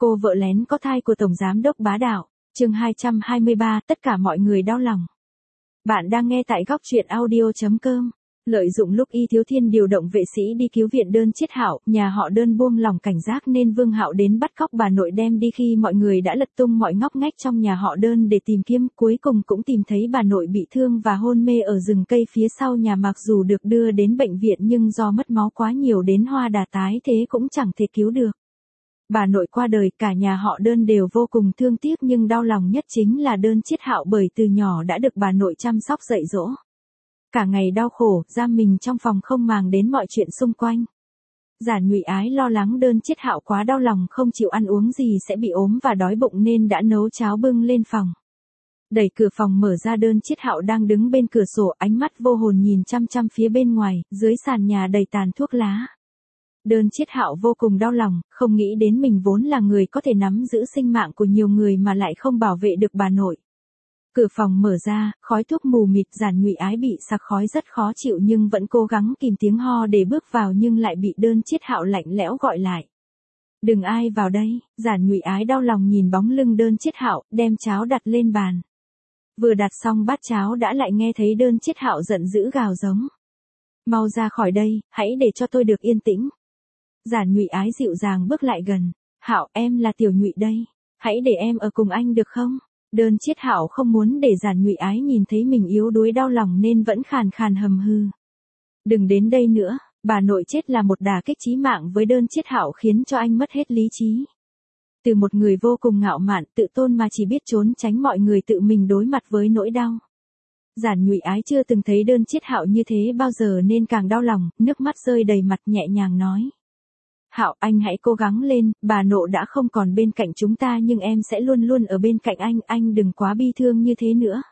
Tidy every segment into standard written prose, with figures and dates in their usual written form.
Cô vợ lén có thai của Tổng Giám đốc bá đạo. Chương 223, tất cả mọi người đau lòng. Bạn đang nghe tại góc truyện audio.com. Lợi dụng lúc Y Thiếu Thiên điều động vệ sĩ đi cứu viện Đơn Chiết Hạo, nhà họ Đơn buông lỏng cảnh giác nên Vương Hạo đến bắt cóc bà nội đem đi khi mọi người đã lật tung mọi ngóc ngách trong nhà họ Đơn để tìm kiếm, cuối cùng cũng tìm thấy bà nội bị thương và hôn mê ở rừng cây phía sau nhà, mặc dù được đưa đến bệnh viện nhưng do mất máu quá nhiều đến hoa đà tái thế cũng chẳng thể cứu được. Bà nội qua đời, cả nhà họ Đơn đều vô cùng thương tiếc, nhưng đau lòng nhất chính là Đơn Chiết Hạo, bởi từ nhỏ đã được bà nội chăm sóc dạy dỗ. Cả ngày đau khổ, giam mình trong phòng không màng đến mọi chuyện xung quanh. Giản Nhụy Ái lo lắng Đơn Chiết Hạo quá đau lòng không chịu ăn uống gì sẽ bị ốm và đói bụng nên đã nấu cháo bưng lên phòng. Đẩy cửa phòng mở ra, Đơn Chiết Hạo đang đứng bên cửa sổ, ánh mắt vô hồn nhìn chăm chăm phía bên ngoài, dưới sàn nhà đầy tàn thuốc lá. Đơn Chiết Hạo vô cùng đau lòng, không nghĩ đến mình vốn là người có thể nắm giữ sinh mạng của nhiều người mà lại không bảo vệ được bà nội. Cửa phòng mở ra, khói thuốc mù mịt, Giản Nhụy Ái bị sặc khói rất khó chịu nhưng vẫn cố gắng kìm tiếng ho để bước vào, nhưng lại bị Đơn Chiết Hạo lạnh lẽo gọi lại. Đừng ai vào đây. Giản Nhụy Ái đau lòng nhìn bóng lưng Đơn Chiết Hạo, đem cháo đặt lên bàn. Vừa đặt xong bát cháo đã lại nghe thấy Đơn Chiết Hạo giận dữ gào giống. Mau ra khỏi đây, hãy để cho tôi được yên tĩnh. Giản Nhụy Ái dịu dàng bước lại gần. Hạo, em là Tiểu Nhụy đây. Hãy để em ở cùng anh được không? Đơn Chiết Hạo không muốn để Giản Nhụy Ái nhìn thấy mình yếu đuối đau lòng nên vẫn khàn khàn hầm hừ. Đừng đến đây nữa, bà nội chết là một đả kích chí mạng với Đơn Chiết Hạo, khiến cho anh mất hết lý trí. Từ một người vô cùng ngạo mạn, tự tôn mà chỉ biết trốn tránh mọi người, tự mình đối mặt với nỗi đau. Giản Nhụy Ái chưa từng thấy Đơn Chiết Hạo như thế bao giờ nên càng đau lòng, nước mắt rơi đầy mặt, nhẹ nhàng nói. Hạo, anh hãy cố gắng lên, bà nội đã không còn bên cạnh chúng ta nhưng em sẽ luôn luôn ở bên cạnh anh đừng quá bi thương như thế nữa.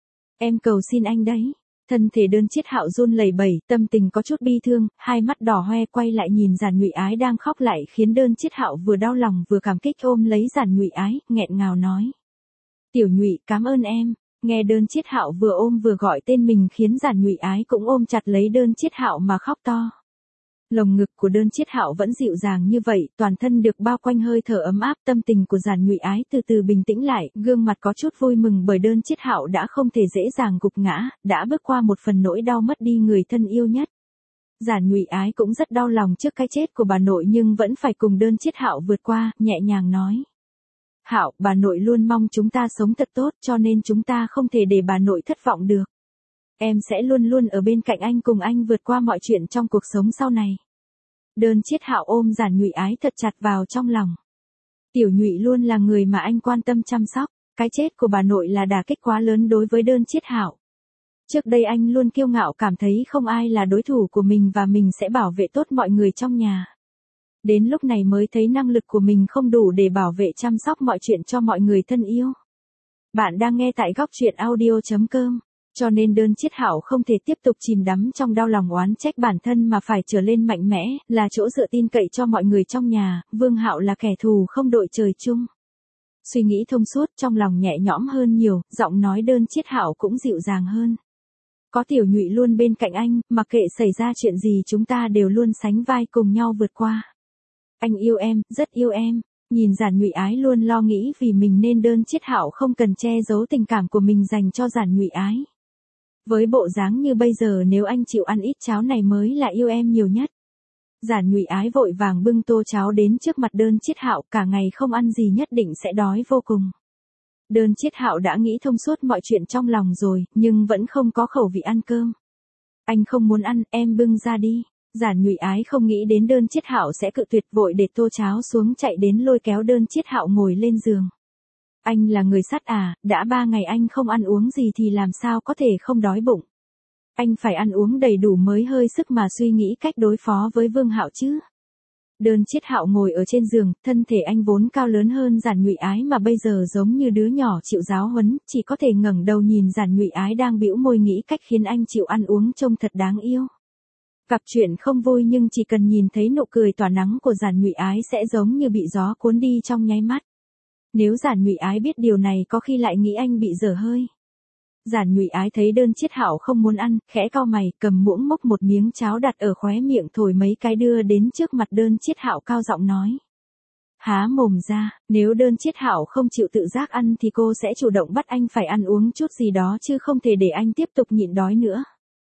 Em cầu xin anh đấy. Thân thể Đơn Chiết Hạo run lẩy bẩy, tâm tình có chút bi thương, hai mắt đỏ hoe quay lại nhìn Giản Nhụy Ái đang khóc lại khiến Đơn Chiết Hạo vừa đau lòng vừa cảm kích, ôm lấy Giản Nhụy Ái, nghẹn ngào nói. Tiểu Nhụy, cảm ơn em. Nghe Đơn Chiết Hạo vừa ôm vừa gọi tên mình khiến Giản Nhụy Ái cũng ôm chặt lấy Đơn Chiết Hạo mà khóc to. Lồng ngực của Đơn Chiết Hạo vẫn dịu dàng như vậy, toàn thân được bao quanh hơi thở ấm áp, tâm tình của Giản Nhụy Ái từ từ bình tĩnh lại, gương mặt có chút vui mừng bởi Đơn Chiết Hạo đã không thể dễ dàng gục ngã, đã bước qua một phần nỗi đau mất đi người thân yêu nhất. Giản Nhụy Ái cũng rất đau lòng trước cái chết của bà nội nhưng vẫn phải cùng Đơn Chiết Hạo vượt qua, nhẹ nhàng nói. Hạo, bà nội luôn mong chúng ta sống thật tốt cho nên chúng ta không thể để bà nội thất vọng được. Em sẽ luôn luôn ở bên cạnh anh, cùng anh vượt qua mọi chuyện trong cuộc sống sau này. Đơn Chiết Hạo ôm Giản Nhụy Ái thật chặt vào trong lòng. Tiểu Nhụy luôn là người mà anh quan tâm chăm sóc, cái chết của bà nội là đả kích quá lớn đối với Đơn Chiết Hạo. Trước đây anh luôn kiêu ngạo cảm thấy không ai là đối thủ của mình và mình sẽ bảo vệ tốt mọi người trong nhà. Đến lúc này mới thấy năng lực của mình không đủ để bảo vệ chăm sóc mọi chuyện cho mọi người thân yêu. Bạn đang nghe tại góc truyện audio.com. Cho nên Đơn Chiết Hạo không thể tiếp tục chìm đắm trong đau lòng oán trách bản thân mà phải trở lên mạnh mẽ, là chỗ dựa tin cậy cho mọi người trong nhà, Vương Hạo là kẻ thù không đội trời chung. Suy nghĩ thông suốt, trong lòng nhẹ nhõm hơn nhiều, giọng nói Đơn Chiết Hạo cũng dịu dàng hơn. Có Tiểu Nhụy luôn bên cạnh anh, mặc kệ xảy ra chuyện gì chúng ta đều luôn sánh vai cùng nhau vượt qua. Anh yêu em, rất yêu em. Nhìn Giản Nhụy Ái luôn lo nghĩ vì mình nên Đơn Chiết Hạo không cần che giấu tình cảm của mình dành cho Giản Nhụy Ái. Với bộ dáng như bây giờ nếu anh chịu ăn ít cháo này mới là yêu em nhiều nhất. Giản Nhụy Ái vội vàng bưng tô cháo đến trước mặt Đơn Chiết Hạo, cả ngày không ăn gì nhất định sẽ đói vô cùng. Đơn Chiết Hạo đã nghĩ thông suốt mọi chuyện trong lòng rồi, nhưng vẫn không có khẩu vị ăn cơm. Anh không muốn ăn, em bưng ra đi. Giản Nhụy Ái không nghĩ đến Đơn Chiết Hạo sẽ cự tuyệt, vội để tô cháo xuống chạy đến lôi kéo Đơn Chiết Hạo ngồi lên giường. Anh là người sắt à, đã 3 ngày anh không ăn uống gì thì làm sao có thể không đói bụng. Anh phải ăn uống đầy đủ mới hơi sức mà suy nghĩ cách đối phó với Vương Hạo chứ. Đơn Chiết Hạo ngồi ở trên giường, thân thể anh vốn cao lớn hơn Giản Nhụy Ái mà bây giờ giống như đứa nhỏ chịu giáo huấn, chỉ có thể ngẩng đầu nhìn Giản Nhụy Ái đang bĩu môi nghĩ cách khiến anh chịu ăn uống trông thật đáng yêu. Gặp chuyện không vui nhưng chỉ cần nhìn thấy nụ cười tỏa nắng của Giản Nhụy Ái sẽ giống như bị gió cuốn đi trong nháy mắt. Nếu Giản Nhụy Ái biết điều này có khi lại nghĩ anh bị dở hơi. Giản Nhụy Ái thấy Đơn Chiết Hạo không muốn ăn, khẽ cau mày, cầm muỗng múc một miếng cháo đặt ở khóe miệng thổi mấy cái đưa đến trước mặt Đơn Chiết Hạo, cao giọng nói. há mồm ra, nếu Đơn Chiết Hạo không chịu tự giác ăn thì cô sẽ chủ động bắt anh phải ăn uống chút gì đó chứ không thể để anh tiếp tục nhịn đói nữa.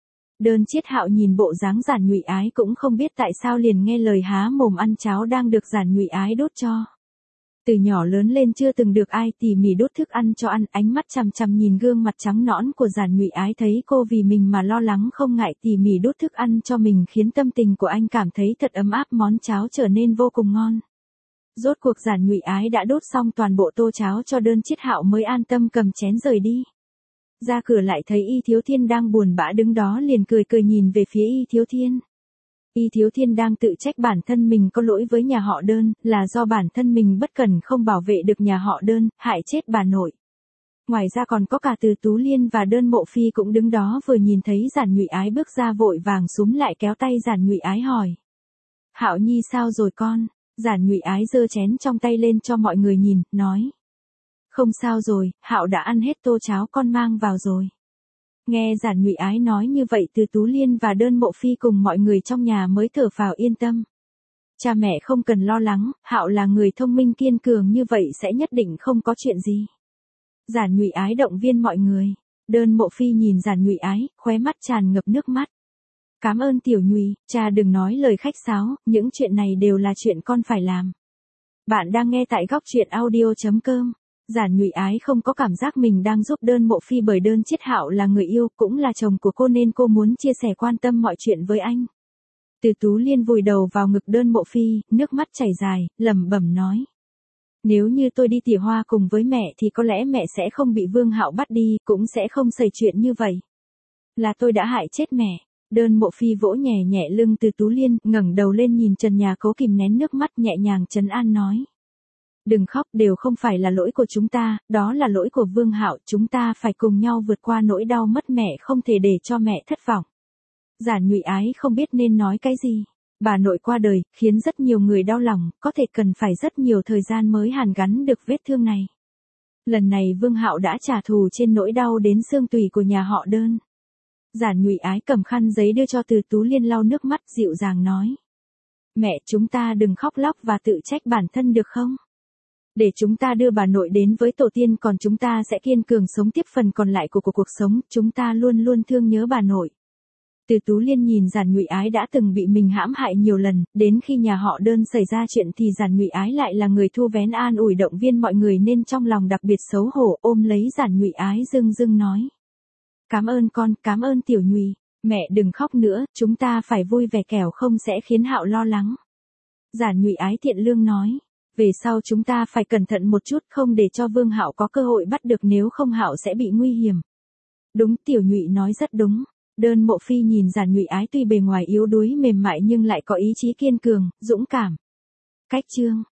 Đơn Chiết Hạo nhìn bộ dáng Giản Nhụy Ái cũng không biết tại sao liền nghe lời há mồm ăn cháo đang được Giản Nhụy Ái đút cho. Từ nhỏ lớn lên chưa từng được ai tỉ mỉ đút thức ăn cho ăn, ánh mắt chằm chằm nhìn gương mặt trắng nõn của Giản Nhụy Ái, thấy cô vì mình mà lo lắng không ngại tỉ mỉ đút thức ăn cho mình khiến tâm tình của anh cảm thấy thật ấm áp, món cháo trở nên vô cùng ngon. Rốt cuộc Giản Nhụy Ái đã đút xong toàn bộ tô cháo cho Đơn Chiết Hạo mới an tâm cầm chén rời đi. Ra cửa lại thấy Y Thiếu Thiên đang buồn bã đứng đó, liền cười cười nhìn về phía Y Thiếu Thiên. Y Thiếu Thiên đang tự trách bản thân mình có lỗi với nhà họ Đơn, là do bản thân mình bất cẩn không bảo vệ được nhà họ Đơn, hại chết bà nội. Ngoài ra còn có cả Từ Tú Liên và Đơn Mộ Phi cũng đứng đó, vừa nhìn thấy Giản Nhụy Ái bước ra vội vàng xúm lại kéo tay Giản Nhụy Ái hỏi. Hạo Nhi sao rồi con? Giản Nhụy Ái giơ chén trong tay lên cho mọi người nhìn, nói. Không sao rồi, Hạo đã ăn hết tô cháo con mang vào rồi. Nghe Giản Nhụy Ái nói như vậy, Từ Tú Liên và Đơn Mộ Phi cùng mọi người trong nhà mới thở phào yên tâm. Cha mẹ không cần lo lắng, Hạo là người thông minh kiên cường như vậy sẽ nhất định không có chuyện gì. Giản Nhụy Ái động viên mọi người. Đơn Mộ Phi nhìn Giản Nhụy Ái, khóe mắt tràn ngập nước mắt. Cảm ơn Tiểu Nhụy, cha đừng nói lời khách sáo, những chuyện này đều là chuyện con phải làm. Bạn đang nghe tại góc truyện audio.com. Giản Nhụy Ái không có cảm giác mình đang giúp Đơn Mộ Phi, bởi Đơn Chiết Hạo là người yêu, cũng là chồng của cô nên cô muốn chia sẻ quan tâm mọi chuyện với anh. Từ Tú Liên vùi đầu vào ngực Đơn Mộ Phi, nước mắt chảy dài, lẩm bẩm nói. Nếu như tôi đi tỉa hoa cùng với mẹ thì có lẽ mẹ sẽ không bị Vương Hạo bắt đi, cũng sẽ không xảy chuyện như vậy. Là tôi đã hại chết mẹ. Đơn Mộ Phi vỗ nhẹ nhẹ lưng Từ Tú Liên, ngẩng đầu lên nhìn trần nhà, cố kìm nén nước mắt, nhẹ nhàng trấn an nói. Đừng khóc, đều không phải là lỗi của chúng ta, đó là lỗi của Vương Hạo, chúng ta phải cùng nhau vượt qua nỗi đau mất mẹ, không thể để cho mẹ thất vọng. Giản Nhụy Ái không biết nên nói cái gì. Bà nội qua đời, khiến rất nhiều người đau lòng, có thể cần phải rất nhiều thời gian mới hàn gắn được vết thương này. Lần này Vương Hạo đã trả thù trên nỗi đau đến xương tủy của nhà họ Đơn. Giản Nhụy Ái cầm khăn giấy đưa cho Từ Tú Liên lau nước mắt, dịu dàng nói. Mẹ, chúng ta đừng khóc lóc và tự trách bản thân được không? Để chúng ta đưa bà nội đến với tổ tiên, còn chúng ta sẽ kiên cường sống tiếp phần còn lại của cuộc sống, chúng ta luôn luôn thương nhớ bà nội. Từ Tú Liên nhìn Giản Nhụy Ái đã từng bị mình hãm hại nhiều lần, đến khi nhà họ Đơn xảy ra chuyện thì Giản Nhụy Ái lại là người thu vén an ủi động viên mọi người, nên trong lòng đặc biệt xấu hổ, ôm lấy Giản Nhụy Ái rưng rưng nói. Cảm ơn con, cảm ơn Tiểu Nhụy, mẹ đừng khóc nữa, chúng ta phải vui vẻ kẻo không sẽ khiến Hạo lo lắng. Giản Nhụy Ái thiện lương nói. Về sau chúng ta phải cẩn thận một chút, không để cho Vương Hạo có cơ hội bắt được, nếu không Hạo sẽ bị nguy hiểm. Đúng, Tiểu Nhụy nói rất đúng. Đơn Mộ Phi nhìn Giản Nhụy Ái tuy bề ngoài yếu đuối mềm mại nhưng lại có ý chí kiên cường, dũng cảm. Cách chương.